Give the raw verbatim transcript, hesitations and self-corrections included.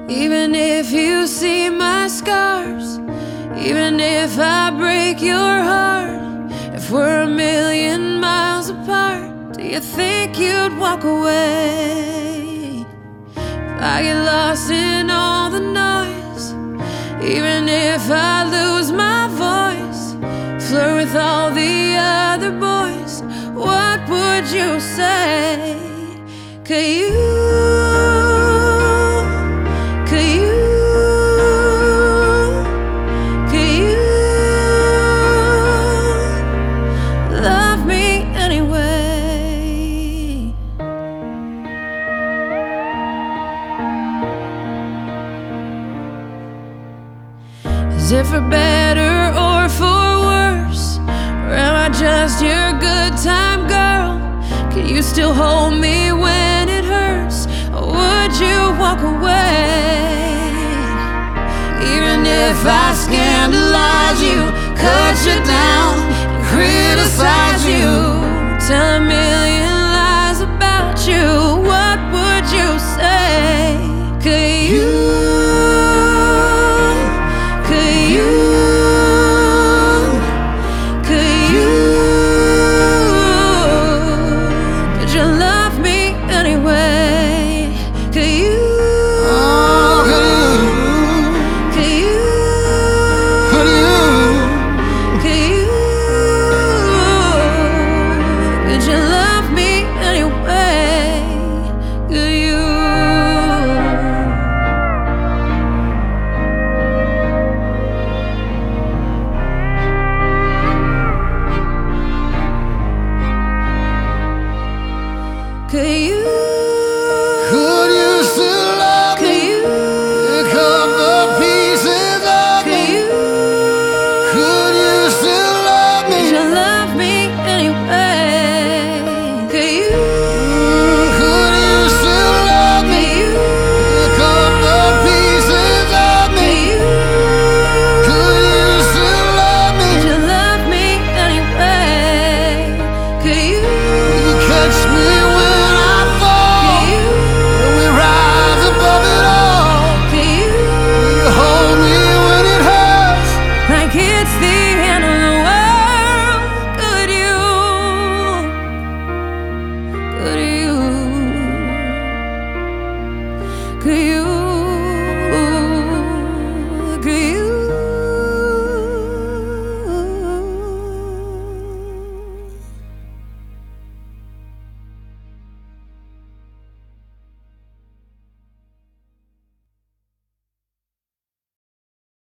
Even if you see my scars, even if I break your heart, if we're a million miles apart, do you think you'd walk away? If I get lost in all the noise, even if I lose my voice, flirt with all the other boys, what would you say? Could you Is it for better or for worse? Or am I just your good time girl? Can you still hold me when it hurts? Or would you walk away? Even if I scandalize you, cut you down, and criticize you, tell a million lies about you, what would you say? Could you